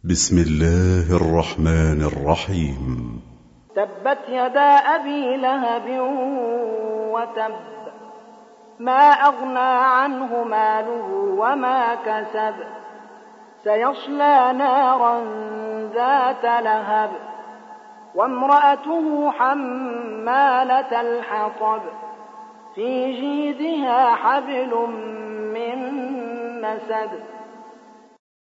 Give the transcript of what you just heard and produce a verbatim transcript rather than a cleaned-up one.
بسم الله الرحمن الرحيم. تبت يدا أبي لهب وتب، ما أغنى عنه ماله وما كسب، سيصلى نارا ذات لهب، وامرأته حمالة الحطب، في جيدها حبل من مسد